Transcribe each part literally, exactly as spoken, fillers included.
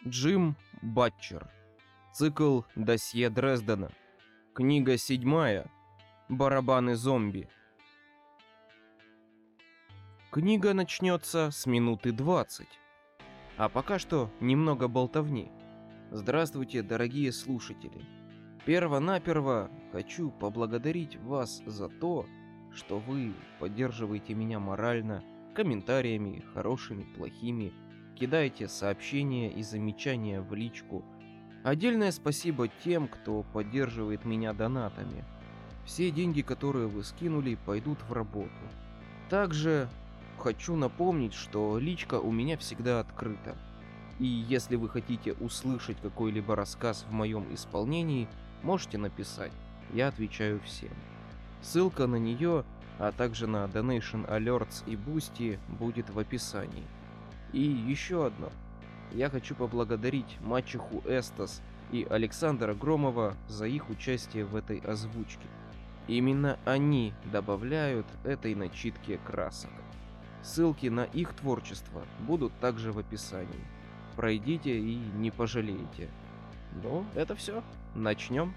Джим Батчер. Цикл «Досье Дрездена». Книга седьмая. Барабаны зомби. Книга начнется с минуты двадцать. А пока что немного болтовни. Здравствуйте, дорогие слушатели. Перво-наперво хочу поблагодарить вас за то, что вы поддерживаете меня морально, комментариями, хорошими, плохими, кидаете сообщения и замечания в личку. Отдельное спасибо тем, кто поддерживает меня донатами. Все деньги, которые вы скинули, пойдут в работу. Также хочу напомнить, что личка у меня всегда открыта. И если вы хотите услышать какой-либо рассказ в моем исполнении, можете написать. Я отвечаю всем. Ссылка на нее, а также на Donation Alerts и Boosty будет в описании. И еще одно. Я хочу поблагодарить мачеху Эстас и Александра Громова за их участие в этой озвучке. Именно они добавляют этой начитке красок. Ссылки на их творчество будут также в описании. Пройдите и не пожалеете. Ну, это все. Начнем.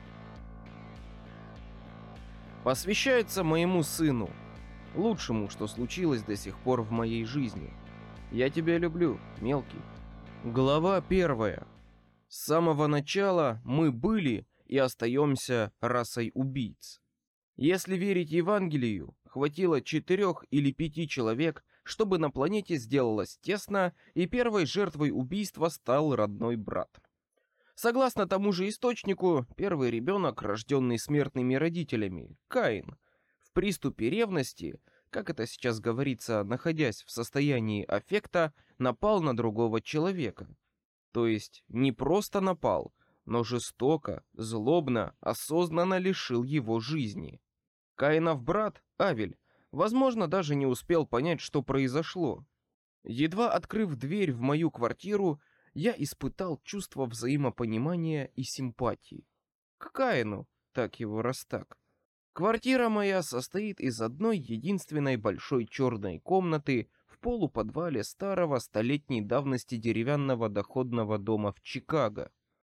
Посвящается моему сыну, лучшему, что случилось до сих пор в моей жизни. Я тебя люблю, мелкий. Глава первая. С самого начала мы были и остаемся расой убийц. Если верить Евангелию, хватило четырех или пяти человек, чтобы на планете сделалось тесно, и первой жертвой убийства стал родной брат. Согласно тому же источнику, первый ребенок, рожденный смертными родителями, Каин, в приступе ревности, как это сейчас говорится, находясь в состоянии аффекта, напал на другого человека. То есть не просто напал, но жестоко, злобно, осознанно лишил его жизни. Каинов брат, Авель, возможно, даже не успел понять, что произошло. Едва открыв дверь в мою квартиру, я испытал чувство взаимопонимания и симпатии. К Каину, так его раз так. Квартира моя состоит из одной единственной большой черной комнаты в полуподвале старого столетней давности деревянного доходного дома в Чикаго.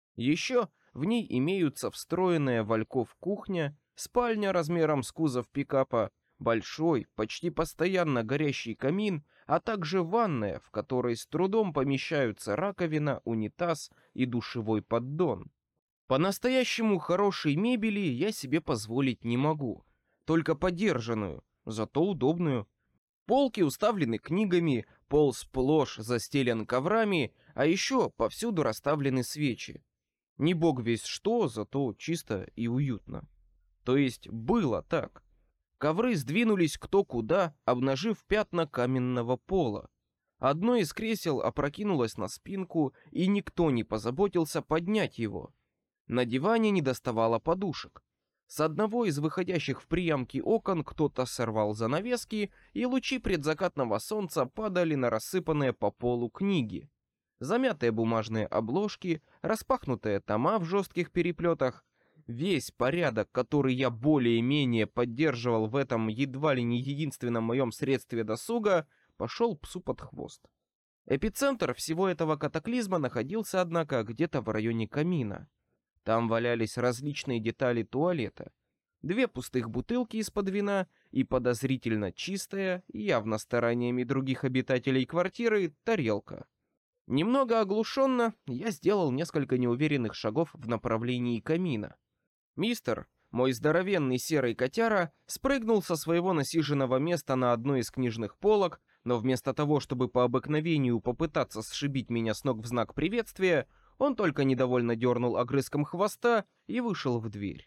Еще в ней имеются встроенная в альков кухня, спальня размером с кузов пикапа, большой, почти постоянно горящий камин, а также ванная, в которой с трудом помещаются раковина, унитаз и душевой поддон. По-настоящему хорошей мебели я себе позволить не могу, только подержанную, зато удобную. Полки уставлены книгами, пол сплошь застелен коврами, а еще повсюду расставлены свечи. Не бог весть что, зато чисто и уютно. То есть было так. Ковры сдвинулись кто куда, обнажив пятна каменного пола. Одно из кресел опрокинулось на спинку, и никто не позаботился поднять его. На диване не доставало подушек. С одного из выходящих в приямки окон кто-то сорвал занавески, и лучи предзакатного солнца падали на рассыпанные по полу книги. Замятые бумажные обложки, распахнутые тома в жестких переплетах. Весь порядок, который я более-менее поддерживал в этом едва ли не единственном моем средстве досуга, пошел псу под хвост. Эпицентр всего этого катаклизма находился, однако, где-то в районе камина. Там валялись различные детали туалета. Две пустых бутылки из-под вина и подозрительно чистая, явно стараниями других обитателей квартиры, тарелка. Немного оглушенно, я сделал несколько неуверенных шагов в направлении камина. Мистер, мой здоровенный серый котяра, спрыгнул со своего насиженного места на одной из книжных полок, но вместо того, чтобы по обыкновению попытаться сшибить меня с ног в знак приветствия, он только недовольно дернул огрызком хвоста и вышел в дверь.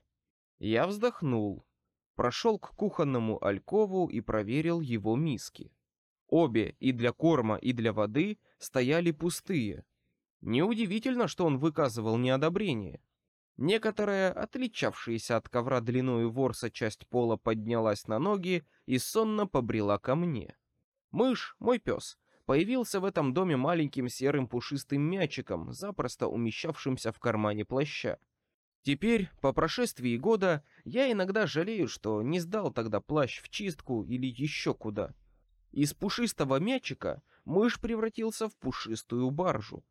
Я вздохнул, прошел к кухонному алькову и проверил его миски. Обе, и для корма, и для воды, стояли пустые. Неудивительно, что он выказывал неодобрение. Некоторая, отличавшаяся от ковра длиною ворса часть пола, поднялась на ноги и сонно побрела ко мне. Мышь, мой пес, появился в этом доме маленьким серым пушистым мячиком, запросто умещавшимся в кармане плаща. Теперь, по прошествии года, я иногда жалею, что не сдал тогда плащ в чистку или еще куда. Из пушистого мячика мышь превратился в пушистую баржу.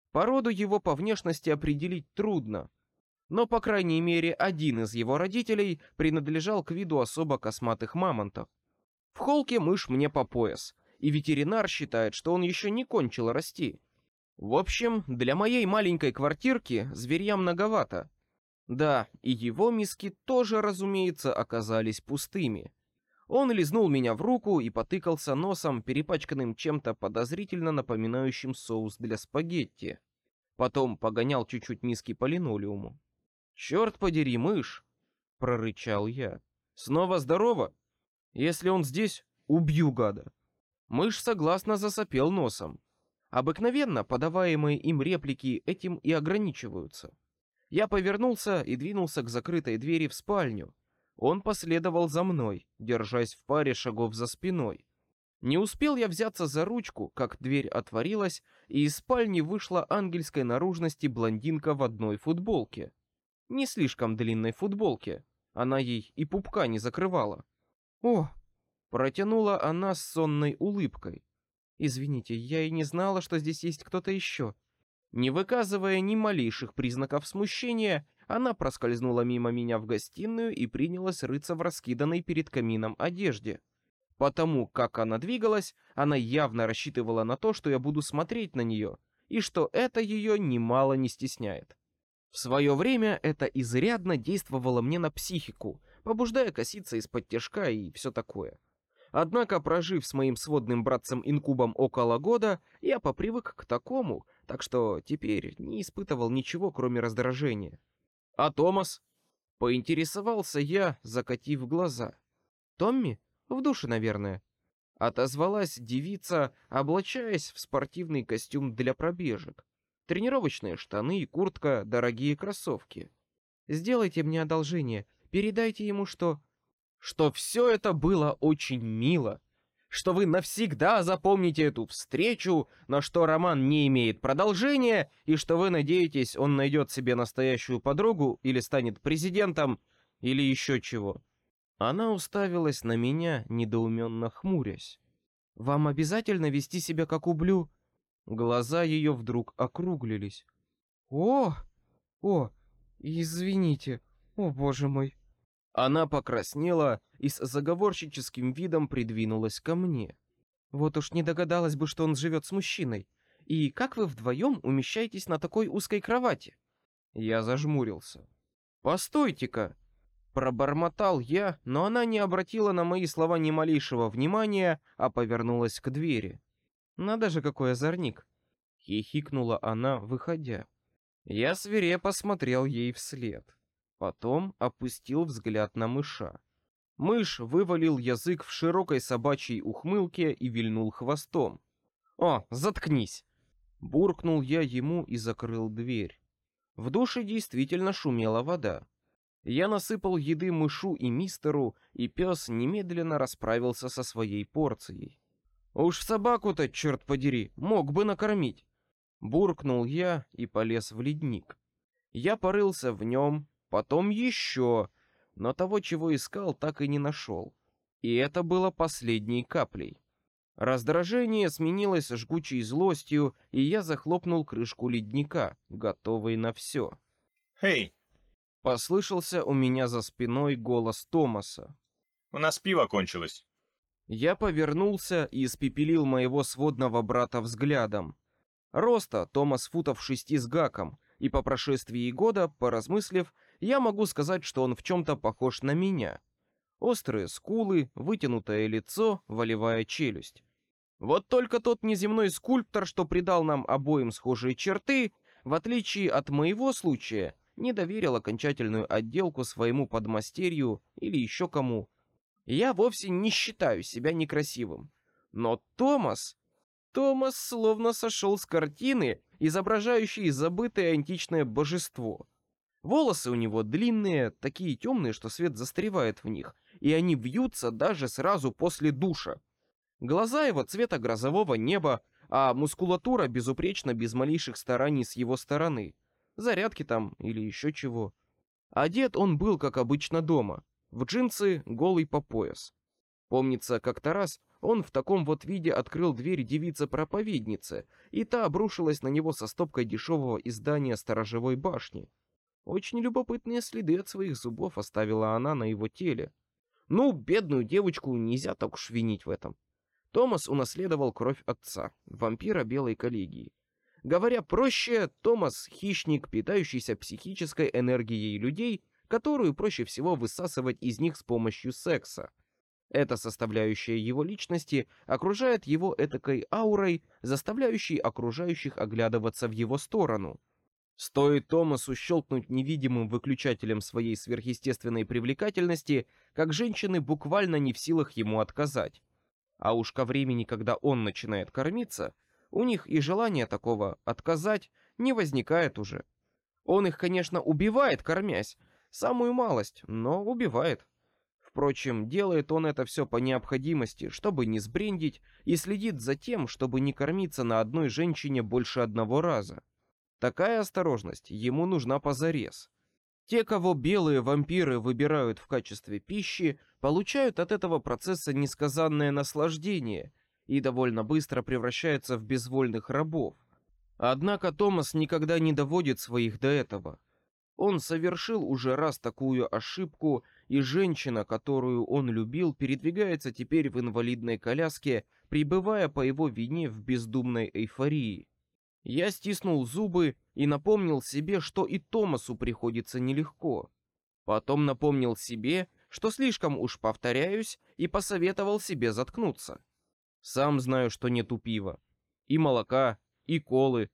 Породу его по внешности определить трудно, но, по крайней мере, один из его родителей принадлежал к виду особо косматых мамонтов. В холке мышь мне по пояс, и ветеринар считает, что он еще не кончил расти. В общем, для моей маленькой квартирки зверья многовато. Да, и его миски тоже, разумеется, оказались пустыми. Он лизнул меня в руку и потыкался носом, перепачканным чем-то подозрительно напоминающим соус для спагетти. Потом погонял чуть-чуть миски по линолеуму. «Черт подери, мышь!» — прорычал я. «Снова здорово? Если он здесь, убью гада!» Мышь согласно засопел носом. Обыкновенно подаваемые им реплики этим и ограничиваются. Я повернулся и двинулся к закрытой двери в спальню. Он последовал за мной, держась в паре шагов за спиной. Не успел я взяться за ручку, как дверь отворилась, и из спальни вышла ангельской наружности блондинка в одной футболке. Не слишком длинной футболке, она ей и пупка не закрывала. «О!» — протянула она с сонной улыбкой. «Извините, я и не знала, что здесь есть кто-то еще». Не выказывая ни малейших признаков смущения, она проскользнула мимо меня в гостиную и принялась рыться в раскиданной перед камином одежде. Потому как она двигалась, она явно рассчитывала на то, что я буду смотреть на нее, и что это ее немало не стесняет. В свое время это изрядно действовало мне на психику, побуждая коситься из-под тишка и все такое. Однако, прожив с моим сводным братцем-инкубом около года, я попривык к такому, так что теперь не испытывал ничего, кроме раздражения. «А Томас?» — поинтересовался я, закатив глаза. «Томми? В душе, наверное». Отозвалась девица, облачаясь в спортивный костюм для пробежек. Тренировочные штаны и куртка, дорогие кроссовки. «Сделайте мне одолжение, передайте ему, что...» «Что все это было очень мило, что вы навсегда запомните эту встречу, но что роман не имеет продолжения, и что вы надеетесь, он найдет себе настоящую подругу или станет президентом, или еще чего». Она уставилась на меня, недоуменно хмурясь. «Вам обязательно вести себя как ублю?» Глаза ее вдруг округлились. «О! О! Извините! О, боже мой!» Она покраснела и с заговорщическим видом придвинулась ко мне. «Вот уж не догадалась бы, что он живет с мужчиной. И как вы вдвоем умещаетесь на такой узкой кровати?» Я зажмурился. «Постойте-ка!» Пробормотал я, но она не обратила на мои слова ни малейшего внимания, а повернулась к двери. «Надо же, какой озорник!» — хихикнула она, выходя. Я свирепо смотрел ей вслед. Потом опустил взгляд на мыша. Мышь вывалил язык в широкой собачьей ухмылке и вильнул хвостом. «О, заткнись!» Буркнул я ему и закрыл дверь. В душе действительно шумела вода. Я насыпал еды мышу и мистеру, и пес немедленно расправился со своей порцией. «Уж собаку-то, черт подери, мог бы накормить!» Буркнул я и полез в ледник. Я порылся в нем, потом еще, но того, чего искал, так и не нашел. И это было последней каплей. Раздражение сменилось жгучей злостью, и я захлопнул крышку ледника, готовый на все. «Эй!» — послышался у меня за спиной голос Томаса. «У нас пиво кончилось». Я повернулся и испепелил моего сводного брата взглядом. Роста Томас футов шести с гаком, и по прошествии года, поразмыслив, я могу сказать, что он в чем-то похож на меня. Острые скулы, вытянутое лицо, волевая челюсть. Вот только тот неземной скульптор, что придал нам обоим схожие черты, в отличие от моего случая, не доверил окончательную отделку своему подмастерью или еще кому. Я вовсе не считаю себя некрасивым. Но Томас... Томас словно сошел с картины, изображающей забытое античное божество. Волосы у него длинные, такие темные, что свет застревает в них, и они вьются даже сразу после душа. Глаза его цвета грозового неба, а мускулатура безупречна без малейших стараний с его стороны. Зарядки там или еще чего. Одет он был, как обычно, дома. В джинсы, голый по пояс. Помнится, как-то раз он в таком вот виде открыл дверь девице-проповеднице, и та обрушилась на него со стопкой дешевого издания сторожевой башни. Очень любопытные следы от своих зубов оставила она на его теле. Ну, бедную девочку нельзя так уж винить в этом. Томас унаследовал кровь отца, вампира Белой коллегии. Говоря проще, Томас — хищник, питающийся психической энергией людей, которую проще всего высасывать из них с помощью секса. Эта составляющая его личности окружает его этакой аурой, заставляющей окружающих оглядываться в его сторону. Стоит Томасу щелкнуть невидимым выключателем своей сверхъестественной привлекательности, как женщины буквально не в силах ему отказать. А уж ко времени, когда он начинает кормиться, у них и желания такого отказать не возникает уже. Он их, конечно, убивает, кормясь, самую малость, но убивает. Впрочем, делает он это все по необходимости, чтобы не сбрендить, и следит за тем, чтобы не кормиться на одной женщине больше одного раза. Такая осторожность ему нужна позарез. Те, кого белые вампиры выбирают в качестве пищи, получают от этого процесса несказанное наслаждение и довольно быстро превращаются в безвольных рабов. Однако Томас никогда не доводит своих до этого. Он совершил уже раз такую ошибку, и женщина, которую он любил, передвигается теперь в инвалидной коляске, пребывая по его вине в бездумной эйфории. Я стиснул зубы и напомнил себе, что и Томасу приходится нелегко. Потом напомнил себе, что слишком уж повторяюсь, и посоветовал себе заткнуться. Сам знаю, что нету пива. И молока, и колы.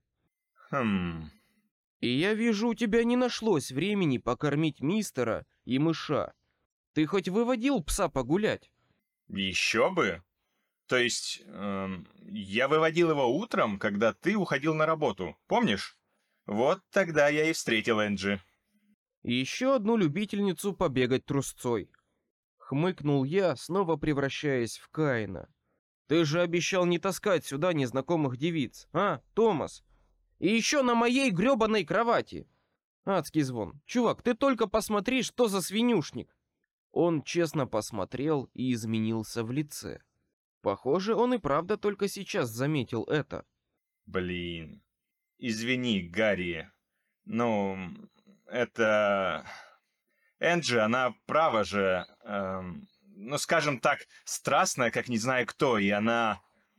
Хм... И я вижу, у тебя не нашлось времени покормить мистера и мыша. Ты хоть выводил пса погулять? Еще бы. То есть, эм, я выводил его утром, когда ты уходил на работу, помнишь? Вот тогда я и встретил Энджи. И еще одну любительницу побегать трусцой. Хмыкнул я, снова превращаясь в Каина. Ты же обещал не таскать сюда незнакомых девиц, а, Томас? И еще на моей гребаной кровати. Адский звон. Чувак, ты только посмотри, что за свинюшник. Он честно посмотрел и изменился в лице. Похоже, он и правда только сейчас заметил это. Блин. Извини, Гарри. Ну, это... Энджи, она права же. Эм, ну, скажем так, страстная, как не знаю кто, и она...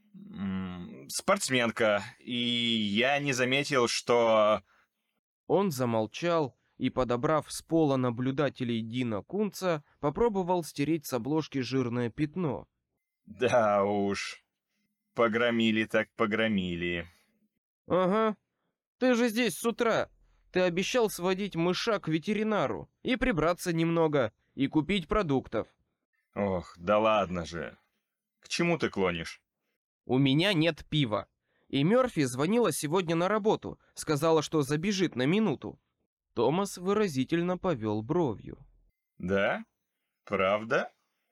м, спортсменка, и я не заметил, что... Он замолчал и, подобрав с пола наблюдателей Дина Кунца, попробовал стереть с обложки жирное пятно. Да уж. Погромили так погромили. Ага. Ты же здесь с утра. Ты обещал сводить мыша к ветеринару и прибраться немного, и купить продуктов. Ох, да ладно же. К чему ты клонишь? У меня нет пива. И Мёрфи звонила сегодня на работу, сказала, что забежит на минуту. Томас выразительно повел бровью. Да? Правда?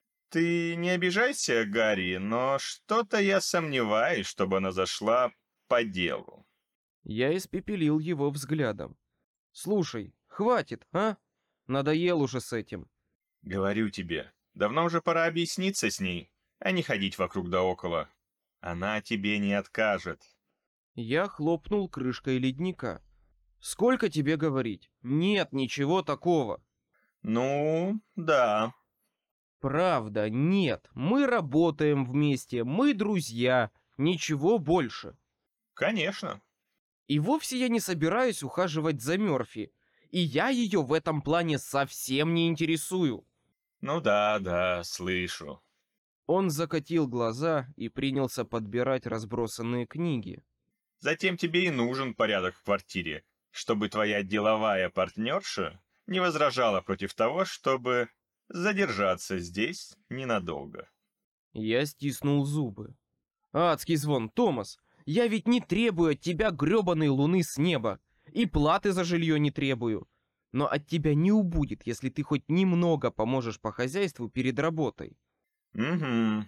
Ты не обижайся, Гарри, но что-то я сомневаюсь, чтобы она зашла по делу. Я испепелил его взглядом. Слушай, хватит, а? Надоел уже с этим. Говорю тебе, давно уже пора объясниться с ней, а не ходить вокруг да около. Она тебе не откажет. Я хлопнул крышкой ледника. Сколько тебе говорить? Нет ничего такого. Ну, да. Правда, нет. Мы работаем вместе, мы друзья, ничего больше. Конечно. И вовсе я не собираюсь ухаживать за Мёрфи. И я ее в этом плане совсем не интересую. Ну да, да, слышу. Он закатил глаза и принялся подбирать разбросанные книги. Затем тебе и нужен порядок в квартире, чтобы твоя деловая партнерша не возражала против того, чтобы задержаться здесь ненадолго. Я стиснул зубы. Адский звон, Томас, я ведь не требую от тебя грёбаной луны с неба, и платы за жилье не требую. Но от тебя не убудет, если ты хоть немного поможешь по хозяйству перед работой. Угу.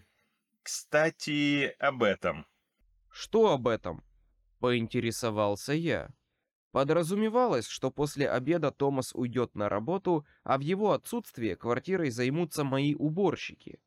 Кстати, об этом. Что об этом? Поинтересовался я. Подразумевалось, что после обеда Томас уйдет на работу, а в его отсутствие квартирой займутся мои уборщики.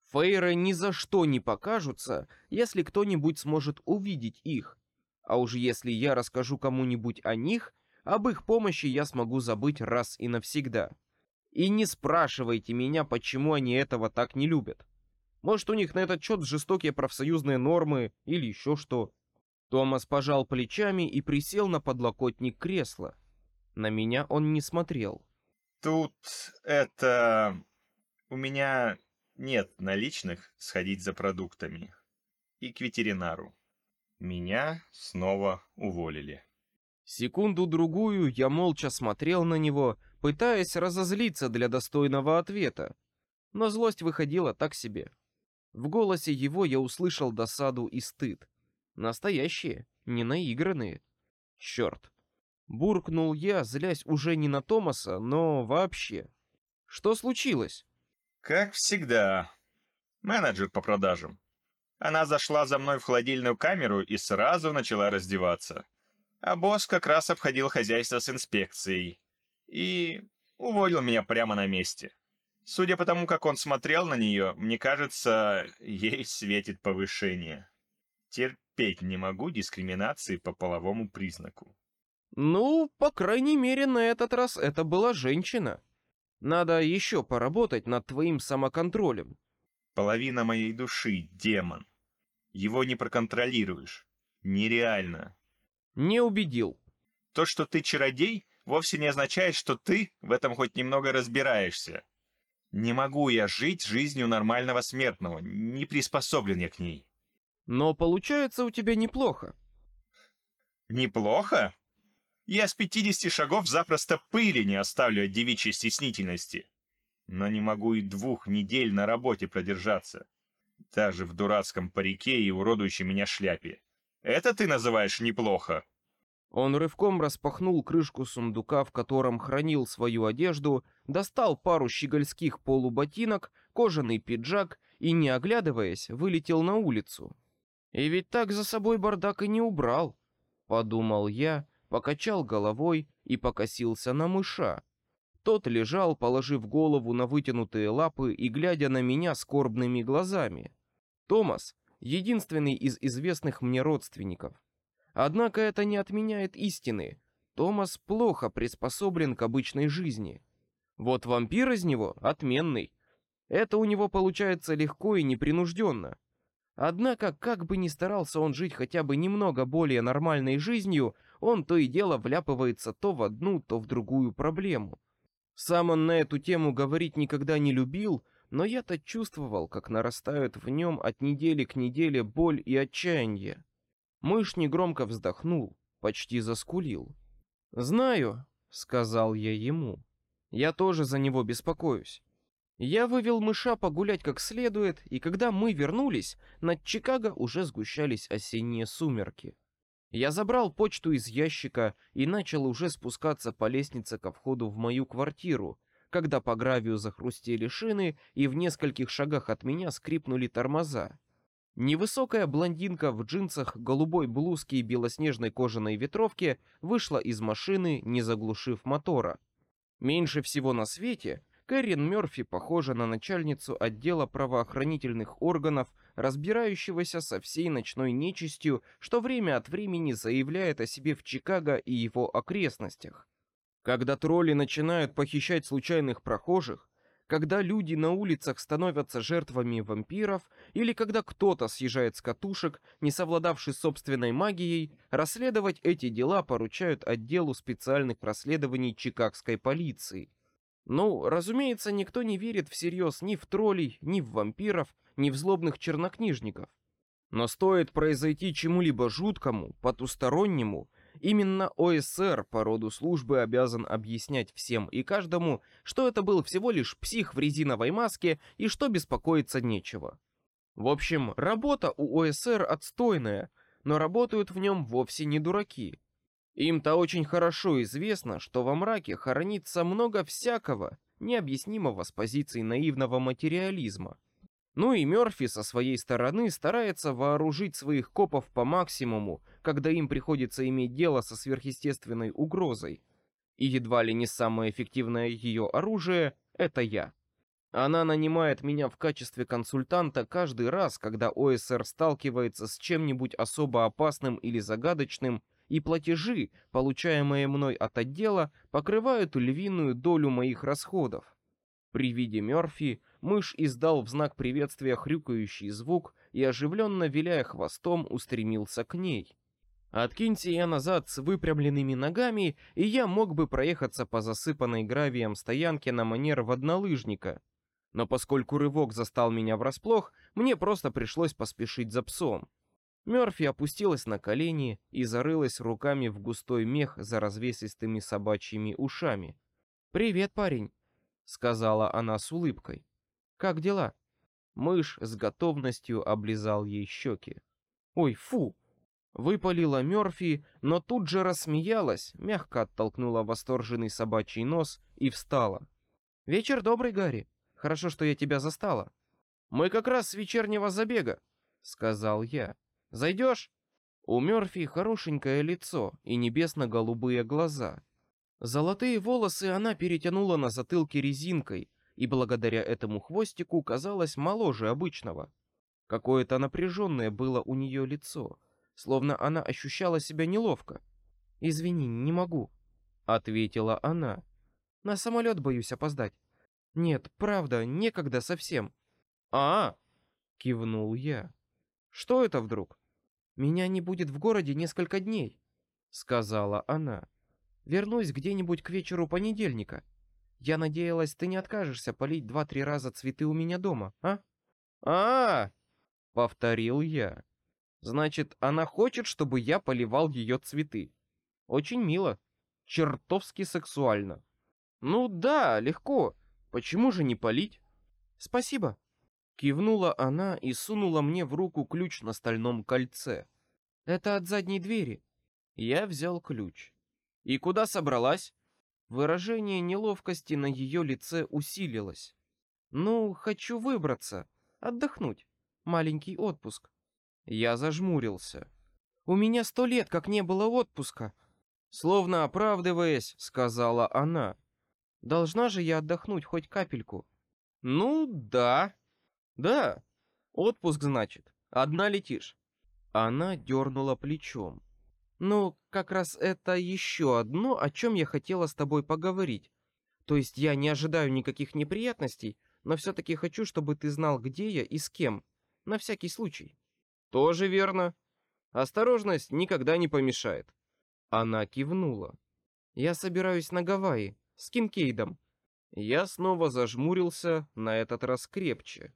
Фейры ни за что не покажутся, если кто-нибудь сможет увидеть их. А уж если я расскажу кому-нибудь о них, об их помощи я смогу забыть раз и навсегда. И не спрашивайте меня, почему они этого так не любят. Может, у них на этот счет жестокие профсоюзные нормы или еще что. Томас пожал плечами и присел на подлокотник кресла. На меня он не смотрел. Тут это... У меня нет наличных сходить за продуктами. И к ветеринару. Меня снова уволили. Секунду-другую я молча смотрел на него, пытаясь разозлиться для достойного ответа. Но злость выходила так себе. В голосе его я услышал досаду и стыд. Настоящие, не наигранные. Черт. Буркнул я, злясь уже не на Томаса, но вообще. Что случилось? Как всегда. Менеджер по продажам. Она зашла за мной в холодильную камеру и сразу начала раздеваться. А босс как раз обходил хозяйство с инспекцией. И уволил меня прямо на месте. Судя по тому, как он смотрел на нее, мне кажется, ей светит повышение. Терпеть не могу дискриминации по половому признаку. Ну, по крайней мере, на этот раз это была женщина. Надо еще поработать над твоим самоконтролем. Половина моей души — демон. Его не проконтролируешь. Нереально. Не убедил. То, что ты чародей, вовсе не означает, что ты в этом хоть немного разбираешься. Не могу я жить жизнью нормального смертного, не приспособлен я к ней. Но получается у тебя неплохо. Неплохо? Я с пятидесяти шагов запросто пыли не оставлю от девичьей стеснительности. Но не могу и двух недель на работе продержаться. Даже в дурацком парике и уродующей меня шляпе. Это ты называешь неплохо? Он рывком распахнул крышку сундука, в котором хранил свою одежду, достал пару щегольских полуботинок, кожаный пиджак и, не оглядываясь, вылетел на улицу. И ведь так за собой бардак и не убрал, подумал я, покачал головой и покосился на мыша. Тот лежал, положив голову на вытянутые лапы и глядя на меня скорбными глазами. Томас — единственный из известных мне родственников. Однако это не отменяет истины. Томас плохо приспособлен к обычной жизни. Вот вампир из него отменный. Это у него получается легко и непринужденно. Однако, как бы ни старался он жить хотя бы немного более нормальной жизнью, он то и дело вляпывается то в одну, то в другую проблему. Сам он на эту тему говорить никогда не любил, но я-то чувствовал, как нарастают в нем от недели к неделе боль и отчаяние. Мышь негромко вздохнул, почти заскулил. «Знаю», — сказал я ему, — «я тоже за него беспокоюсь». Я вывел мыша погулять как следует, и когда мы вернулись, над Чикаго уже сгущались осенние сумерки. Я забрал почту из ящика и начал уже спускаться по лестнице ко входу в мою квартиру, когда по гравию захрустели шины и в нескольких шагах от меня скрипнули тормоза. Невысокая блондинка в джинсах, голубой блузке и белоснежной кожаной ветровке вышла из машины, не заглушив мотора. Меньше всего на свете Кэррин Мёрфи похожа на начальницу отдела правоохранительных органов, разбирающегося со всей ночной нечистью, что время от времени заявляет о себе в Чикаго и его окрестностях. Когда тролли начинают похищать случайных прохожих, когда люди на улицах становятся жертвами вампиров, или когда кто-то съезжает с катушек, не совладавший с собственной магией, расследовать эти дела поручают отделу специальных расследований чикагской полиции. Ну, разумеется, никто не верит всерьез ни в троллей, ни в вампиров, ни в злобных чернокнижников. Но стоит произойти чему-либо жуткому, потустороннему, именно О Эс Эр по роду службы обязан объяснять всем и каждому, что это был всего лишь псих в резиновой маске и что беспокоиться нечего. В общем, работа у О Эс Эр отстойная, но работают в нем вовсе не дураки. Им-то очень хорошо известно, что во мраке хоронится много всякого, необъяснимого с позиции наивного материализма. Ну и Мёрфи со своей стороны старается вооружить своих копов по максимуму, когда им приходится иметь дело со сверхъестественной угрозой. И едва ли не самое эффективное ее оружие — это я. Она нанимает меня в качестве консультанта каждый раз, когда ОСР сталкивается с чем-нибудь особо опасным или загадочным, и платежи, получаемые мной от отдела, покрывают львиную долю моих расходов. При виде Мёрфи мышь издал в знак приветствия хрюкающий звук и, оживленно виляя хвостом, устремился к ней. Откинься я назад с выпрямленными ногами, и я мог бы проехаться по засыпанной гравием стоянке на манер воднолыжника. Но поскольку рывок застал меня врасплох, мне просто пришлось поспешить за псом. Мёрфи опустилась на колени и зарылась руками в густой мех за развесистыми собачьими ушами. «Привет, парень», — сказала она с улыбкой. «Как дела?» Мышь с готовностью облизал ей щеки. «Ой, фу!» — выпалила Мёрфи, но тут же рассмеялась, мягко оттолкнула восторженный собачий нос и встала. «Вечер добрый, Гарри. Хорошо, что я тебя застала. Мы как раз с вечернего забега», — сказал я. «Зайдешь?» У Мёрфи хорошенькое лицо и небесно-голубые глаза. Золотые волосы она перетянула на затылке резинкой, и благодаря этому хвостику казалась моложе обычного. Какое-то напряженное было у нее лицо, словно она ощущала себя неловко. «Извини, не могу», — ответила она. «На самолет боюсь опоздать. Нет, правда, некогда совсем». «А-а!» — кивнул я. «Что это вдруг?» «Меня не будет в городе несколько дней», — сказала она. «Вернусь где-нибудь к вечеру понедельника. Я надеялась, ты не откажешься полить два-три раза цветы у меня дома, а?» «А-а!» — повторил я. «Значит, она хочет, чтобы я поливал ее цветы. Очень мило. Чертовски сексуально. Ну да, легко. Почему же не полить?» «Спасибо», — кивнула она и сунула мне в руку ключ на стальном кольце. «Это от задней двери». Я взял ключ. «И куда собралась?» Выражение неловкости на ее лице усилилось. «Ну, хочу выбраться, отдохнуть. Маленький отпуск». Я зажмурился. «У меня сто лет как не было отпуска». Словно оправдываясь, сказала она. «Должна же я отдохнуть хоть капельку». «Ну, да. Да. Отпуск, значит. Одна летишь». Она дернула плечом. «Ну, как раз это еще одно, о чем я хотела с тобой поговорить. То есть я не ожидаю никаких неприятностей, но все-таки хочу, чтобы ты знал, где я и с кем. На всякий случай». «Тоже верно. Осторожность никогда не помешает». Она кивнула. «Я собираюсь на Гавайи, с Кинкейдом». Я снова зажмурился, на этот раз крепче.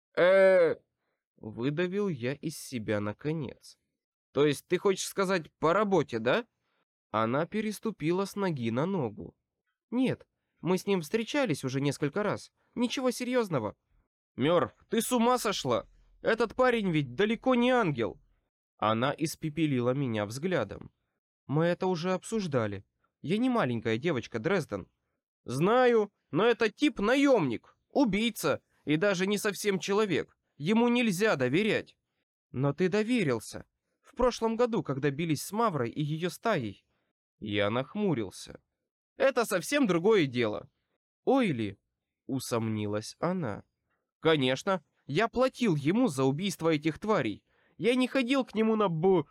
э Выдавил я из себя наконец. «То есть ты хочешь сказать по работе, да?» Она переступила с ноги на ногу. «Нет, мы с ним встречались уже несколько раз. Ничего серьезного». «Мёрф, ты с ума сошла? Этот парень ведь далеко не ангел». Она испепелила меня взглядом. «Мы это уже обсуждали. Я не маленькая девочка, Дрезден». «Знаю, но это тип наемник, убийца и даже не совсем человек. Ему нельзя доверять». «Но ты доверился. В прошлом году, когда бились с Маврой и ее стаей». Я нахмурился. «Это совсем другое дело». «Ойли», — усомнилась она. «Конечно, я платил ему за убийство этих тварей. Я не ходил к нему на бу...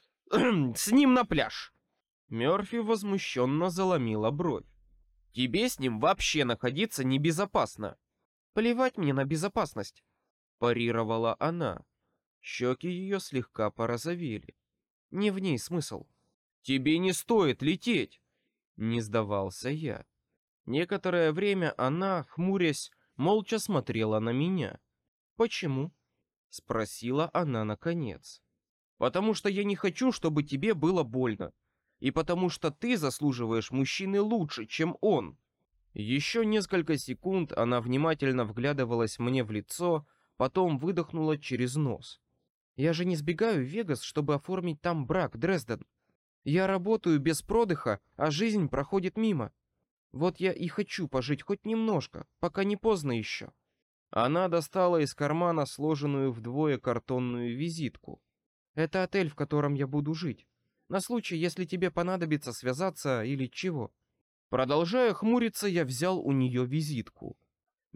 с ним на пляж». Мёрфи возмущенно заломила бровь. «Тебе с ним вообще находиться небезопасно». «Плевать мне на безопасность», — парировала она. Щеки ее слегка порозовели. «Не в ней смысл». «Тебе не стоит лететь», — не сдавался я. Некоторое время она, хмурясь, молча смотрела на меня. «Почему?» — спросила она наконец. «Потому что я не хочу, чтобы тебе было больно. И потому что ты заслуживаешь мужчины лучше, чем он». Еще несколько секунд она внимательно вглядывалась мне в лицо, потом выдохнула через нос. «Я же не сбегаю в Вегас, чтобы оформить там брак, Дрезден. Я работаю без продыха, а жизнь проходит мимо. Вот я и хочу пожить хоть немножко, пока не поздно еще». Она достала из кармана сложенную вдвое картонную визитку. «Это отель, в котором я буду жить. На случай, если тебе понадобится связаться или чего». Продолжая хмуриться, я взял у нее визитку.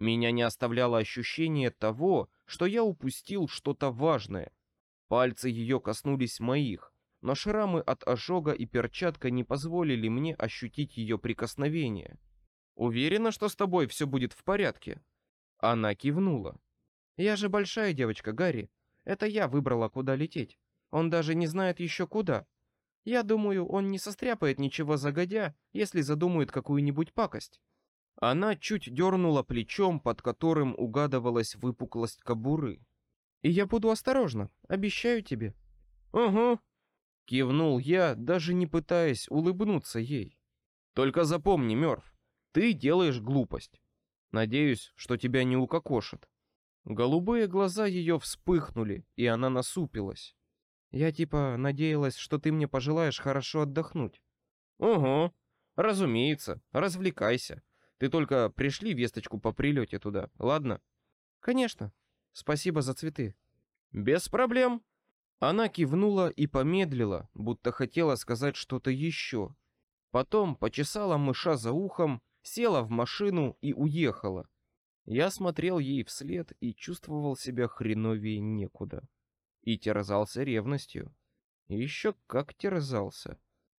Меня не оставляло ощущение того, что я упустил что-то важное. Пальцы ее коснулись моих, но шрамы от ожога и перчатка не позволили мне ощутить ее прикосновение. «Уверена, что с тобой все будет в порядке?» Она кивнула. «Я же большая девочка, Гарри. Это я выбрала, куда лететь. Он даже не знает еще куда. Я думаю, он не состряпает ничего загодя, если задумает какую-нибудь пакость». Она чуть дернула плечом, под которым угадывалась выпуклость кобуры. «И я буду осторожна, обещаю тебе». «Угу», — кивнул я, даже не пытаясь улыбнуться ей. «Только запомни, Мёрф, ты делаешь глупость. Надеюсь, что тебя не укокошат». Голубые глаза ее вспыхнули, и она насупилась. «Я типа надеялась, что ты мне пожелаешь хорошо отдохнуть». «Угу, разумеется, развлекайся. Ты только пришли весточку по прилете туда, ладно?» «Конечно. Спасибо за цветы». «Без проблем». Она кивнула и помедлила, будто хотела сказать что-то еще. Потом почесала мыша за ухом, села в машину и уехала. Я смотрел ей вслед и чувствовал себя хреновее некуда. И терзался ревностью. Еще как терзался.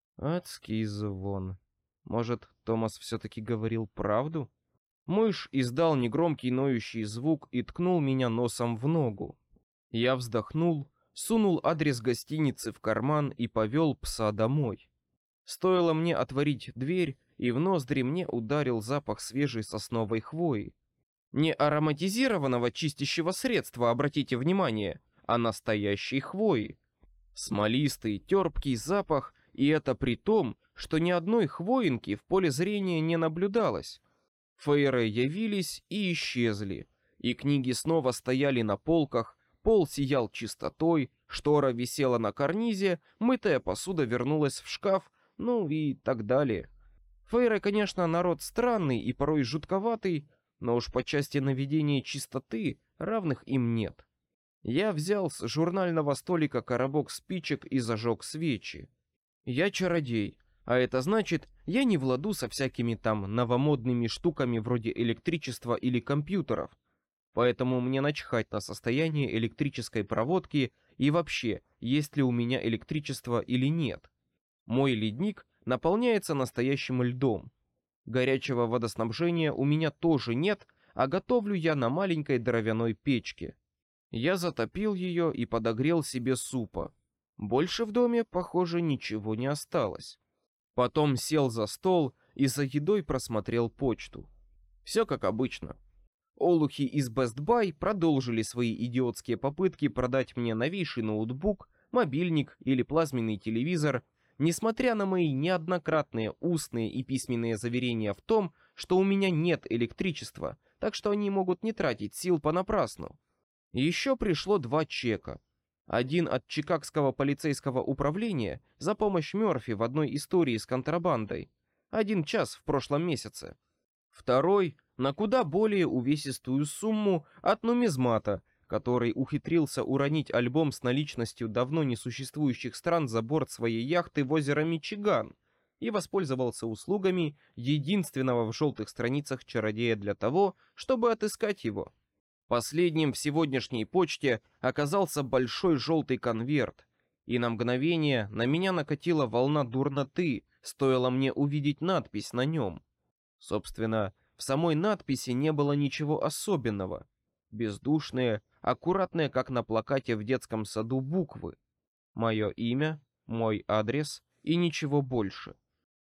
Адский звон. Может, Томас все-таки говорил правду? Мышь издал негромкий ноющий звук и ткнул меня носом в ногу. Я вздохнул, сунул адрес гостиницы в карман и повел пса домой. Стоило мне отворить дверь, и в ноздри мне ударил запах свежей сосновой хвои. Не ароматизированного чистящего средства, обратите внимание, а настоящей хвои. Смолистый, терпкий запах, и это при том, что ни одной хвоинки в поле зрения не наблюдалось. Фейры явились и исчезли, и книги снова стояли на полках, пол сиял чистотой, штора висела на карнизе, мытая посуда вернулась в шкаф, ну и так далее. Фейры, конечно, народ странный и порой жутковатый, но уж по части наведения чистоты равных им нет. Я взял с журнального столика коробок спичек и зажег свечи. Я чародей, а это значит, я не в ладу со всякими там новомодными штуками вроде электричества или компьютеров, поэтому мне начхать на состояние электрической проводки и вообще, есть ли у меня электричество или нет. Мой ледник наполняется настоящим льдом. Горячего водоснабжения у меня тоже нет, а готовлю я на маленькой дровяной печке. Я затопил ее и подогрел себе супа. Больше в доме, похоже, ничего не осталось. Потом сел за стол и за едой просмотрел почту. Все как обычно. Олухи из Best Buy продолжили свои идиотские попытки продать мне новейший ноутбук, мобильник или плазменный телевизор, несмотря на мои неоднократные устные и письменные заверения в том, что у меня нет электричества, так что они могут не тратить сил понапрасну. Еще пришло два чека. Один от Чикагского полицейского управления за помощь Мёрфи в одной истории с контрабандой. Один час в прошлом месяце. Второй на куда более увесистую сумму от нумизмата, который ухитрился уронить альбом с наличностью давно несуществующих стран за борт своей яхты в озеро Мичиган и воспользовался услугами единственного в желтых страницах чародея для того, чтобы отыскать его. Последним в сегодняшней почте оказался большой желтый конверт, и на мгновение на меня накатила волна дурноты, стоило мне увидеть надпись на нем. Собственно, в самой надписи не было ничего особенного. Бездушные, аккуратные, как на плакате в детском саду, буквы. Мое имя, мой адрес и ничего больше.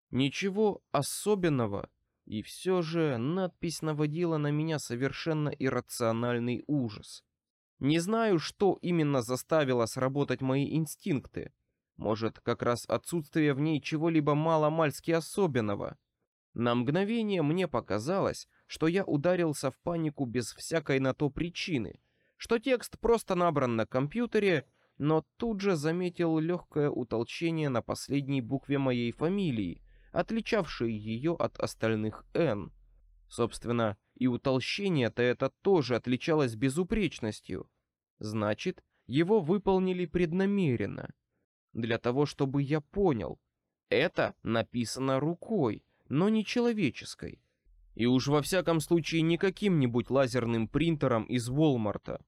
Ничего особенного. И все же надпись наводила на меня совершенно иррациональный ужас. Не знаю, что именно заставило сработать мои инстинкты. Может, как раз отсутствие в ней чего-либо мало-мальски особенного. На мгновение мне показалось, что я ударился в панику без всякой на то причины, что текст просто набран на компьютере, но тут же заметил легкое утолщение на последней букве моей фамилии, отличавшей ее от остальных «Н». Собственно, и утолщение-то это тоже отличалось безупречностью. Значит, его выполнили преднамеренно. Для того, чтобы я понял, это написано рукой, но не человеческой. И уж во всяком случае не каким-нибудь лазерным принтером из Walmart'а.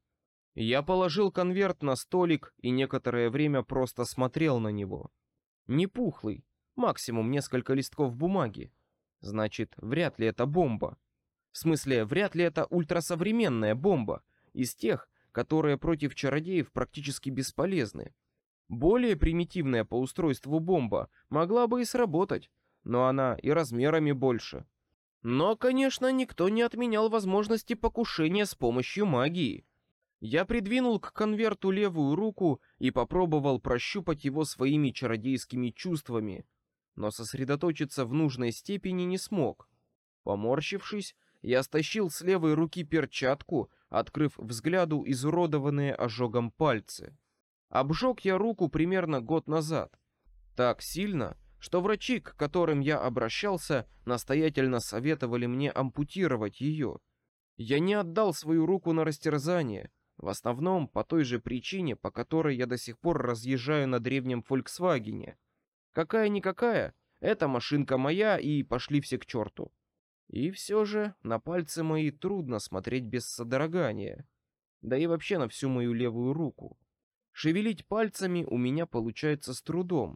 Я положил конверт на столик и некоторое время просто смотрел на него. Не пухлый, максимум несколько листков бумаги. Значит, вряд ли это бомба. В смысле, вряд ли это ультрасовременная бомба, из тех, которые против чародеев практически бесполезны. Более примитивная по устройству бомба могла бы и сработать, но она и размерами больше. Но, конечно, никто не отменял возможности покушения с помощью магии. Я придвинул к конверту левую руку и попробовал прощупать его своими чародейскими чувствами, но сосредоточиться в нужной степени не смог. Поморщившись, я стащил с левой руки перчатку, открыв взгляду изуродованные ожогом пальцы. Обжег я руку примерно год назад. Так сильно, что врачи, к которым я обращался, настоятельно советовали мне ампутировать ее. Я не отдал свою руку на растерзание, в основном по той же причине, по которой я до сих пор разъезжаю на древнем Фольксвагене. Какая-никакая, эта машинка моя, и пошли все к черту. И все же на пальцы мои трудно смотреть без содрогания, да и вообще на всю мою левую руку. Шевелить пальцами у меня получается с трудом,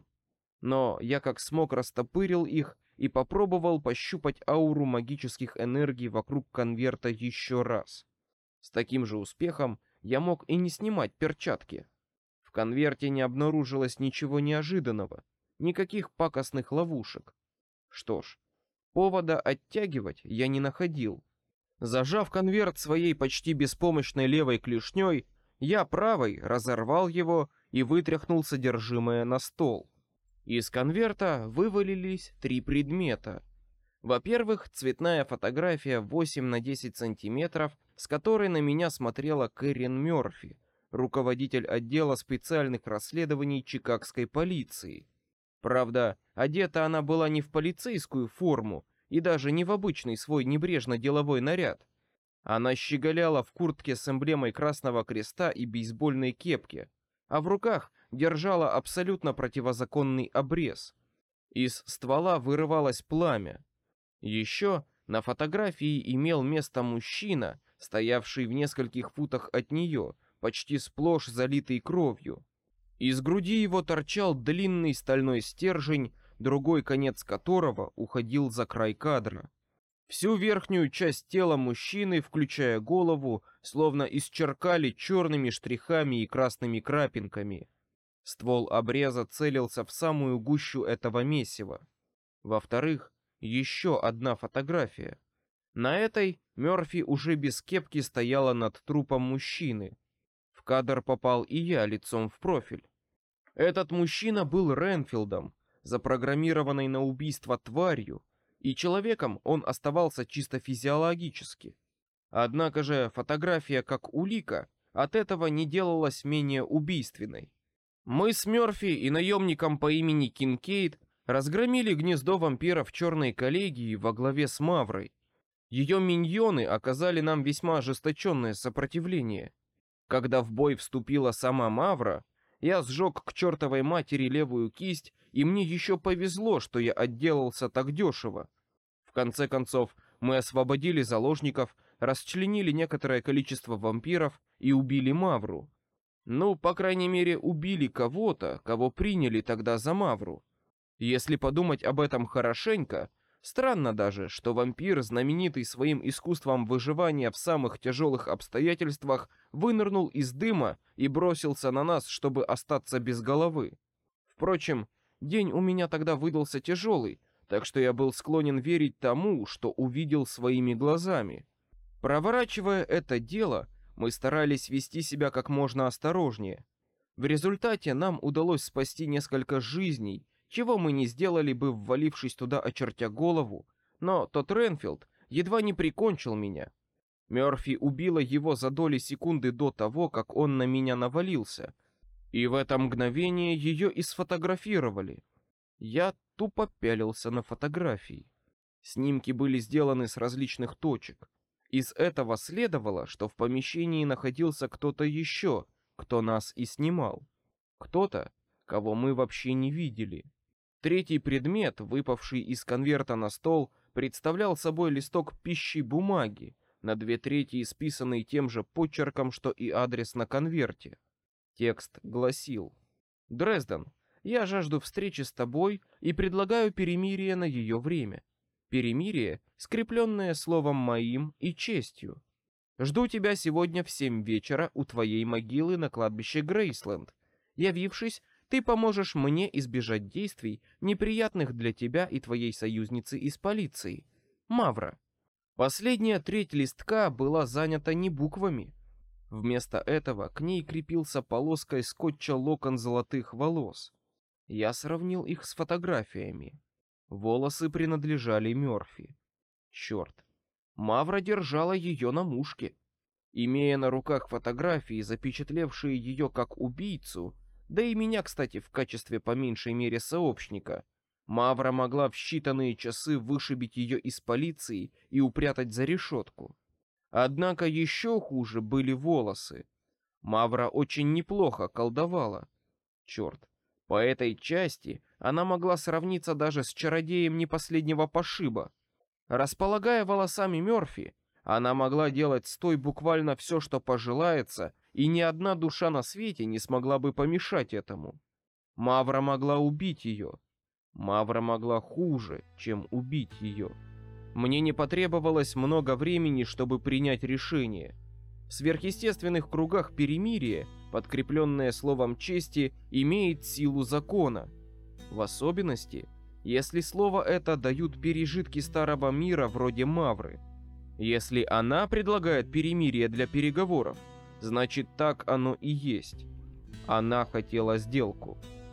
но я как смог растопырил их и попробовал пощупать ауру магических энергий вокруг конверта еще раз. С таким же успехом я мог и не снимать перчатки. В конверте не обнаружилось ничего неожиданного, никаких пакостных ловушек. Что ж, повода оттягивать я не находил. Зажав конверт своей почти беспомощной левой клешней, я правой разорвал его и вытряхнул содержимое на стол. Из конверта вывалились три предмета. Во-первых, цветная фотография восемь на десять сантиметров, с которой на меня смотрела Кэрин Мёрфи, руководитель отдела специальных расследований чикагской полиции. Правда, одета она была не в полицейскую форму и даже не в обычный свой небрежно-деловой наряд. Она щеголяла в куртке с эмблемой Красного Креста и бейсбольной кепке, а в руках держала абсолютно противозаконный обрез. Из ствола вырывалось пламя. Еще на фотографии имел место мужчина, стоявший в нескольких футах от нее, почти сплошь залитый кровью. Из груди его торчал длинный стальной стержень, другой конец которого уходил за край кадра. Всю верхнюю часть тела мужчины, включая голову, словно исчеркали черными штрихами и красными крапинками. Ствол обреза целился в самую гущу этого месива. Во-вторых, еще одна фотография. На этой Мёрфи уже без кепки стояла над трупом мужчины. В кадр попал и я лицом в профиль. Этот мужчина был Ренфилдом, запрограммированной на убийство тварью, и человеком он оставался чисто физиологически. Однако же фотография как улика от этого не делалась менее убийственной. Мы с Мёрфи и наемником по имени Кинкейд разгромили гнездо вампиров Черной коллегии во главе с Маврой. Ее миньоны оказали нам весьма ожесточенное сопротивление. Когда в бой вступила сама Мавра, я сжег к чертовой матери левую кисть, и мне еще повезло, что я отделался так дешево. В конце концов, мы освободили заложников, расчленили некоторое количество вампиров и убили Мавру. Ну, по крайней мере, убили кого-то, кого приняли тогда за Мавру. Если подумать об этом хорошенько, странно даже, что вампир, знаменитый своим искусством выживания в самых тяжелых обстоятельствах, вынырнул из дыма и бросился на нас, чтобы остаться без головы. Впрочем, день у меня тогда выдался тяжелый, так что я был склонен верить тому, что увидел своими глазами. Проворачивая это дело, мы старались вести себя как можно осторожнее. В результате нам удалось спасти несколько жизней, чего мы не сделали бы, ввалившись туда, очертя голову, но тот Ренфилд едва не прикончил меня. Мёрфи убила его за доли секунды до того, как он на меня навалился, и в это мгновение ее и сфотографировали. Я тупо пялился на фотографии. Снимки были сделаны с различных точек. Из этого следовало, что в помещении находился кто-то еще, кто нас и снимал. Кто-то, кого мы вообще не видели. Третий предмет, выпавший из конверта на стол, представлял собой листок пищи бумаги, на две трети исписанный тем же почерком, что и адрес на конверте. Текст гласил: «Дрезден, я жажду встречи с тобой и предлагаю перемирие на ее время. Перемирие, скрепленное словом моим и честью. Жду тебя сегодня в семь вечера у твоей могилы на кладбище Грейсленд. Явившись, ты поможешь мне избежать действий, неприятных для тебя и твоей союзницы из полиции, Мавра». Последняя треть листка была занята не буквами. Вместо этого к ней крепился полоской скотча локон золотых волос. Я сравнил их с фотографиями. Волосы принадлежали Мёрфи. Черт. Мавра держала ее на мушке. Имея на руках фотографии, запечатлевшие ее как убийцу, да и меня, кстати, в качестве по меньшей мере сообщника, Мавра могла в считанные часы вышибить ее из полиции и упрятать за решетку. Однако еще хуже были волосы. Мавра очень неплохо колдовала. Черт, по этой части она могла сравниться даже с чародеем не последнего пошиба. Располагая волосами Мёрфи, она могла делать с той буквально все, что пожелается, и ни одна душа на свете не смогла бы помешать этому. Мавра могла убить ее. Мавра могла хуже, чем убить ее. Мне не потребовалось много времени, чтобы принять решение. В сверхъестественных кругах перемирие, подкрепленное словом чести, имеет силу закона. В особенности, если слово это дают пережитки старого мира вроде Мавры. Если она предлагает перемирие для переговоров, значит так оно и есть. Она хотела сделку.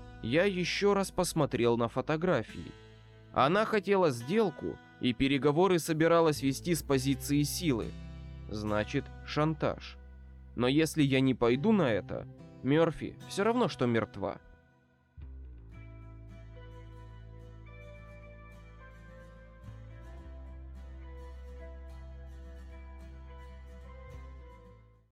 Я еще раз посмотрел на фотографии. Она хотела сделку, и переговоры собиралась вести с позиции силы. Значит, шантаж. Но если я не пойду на это, Мёрфи все равно, что мертва.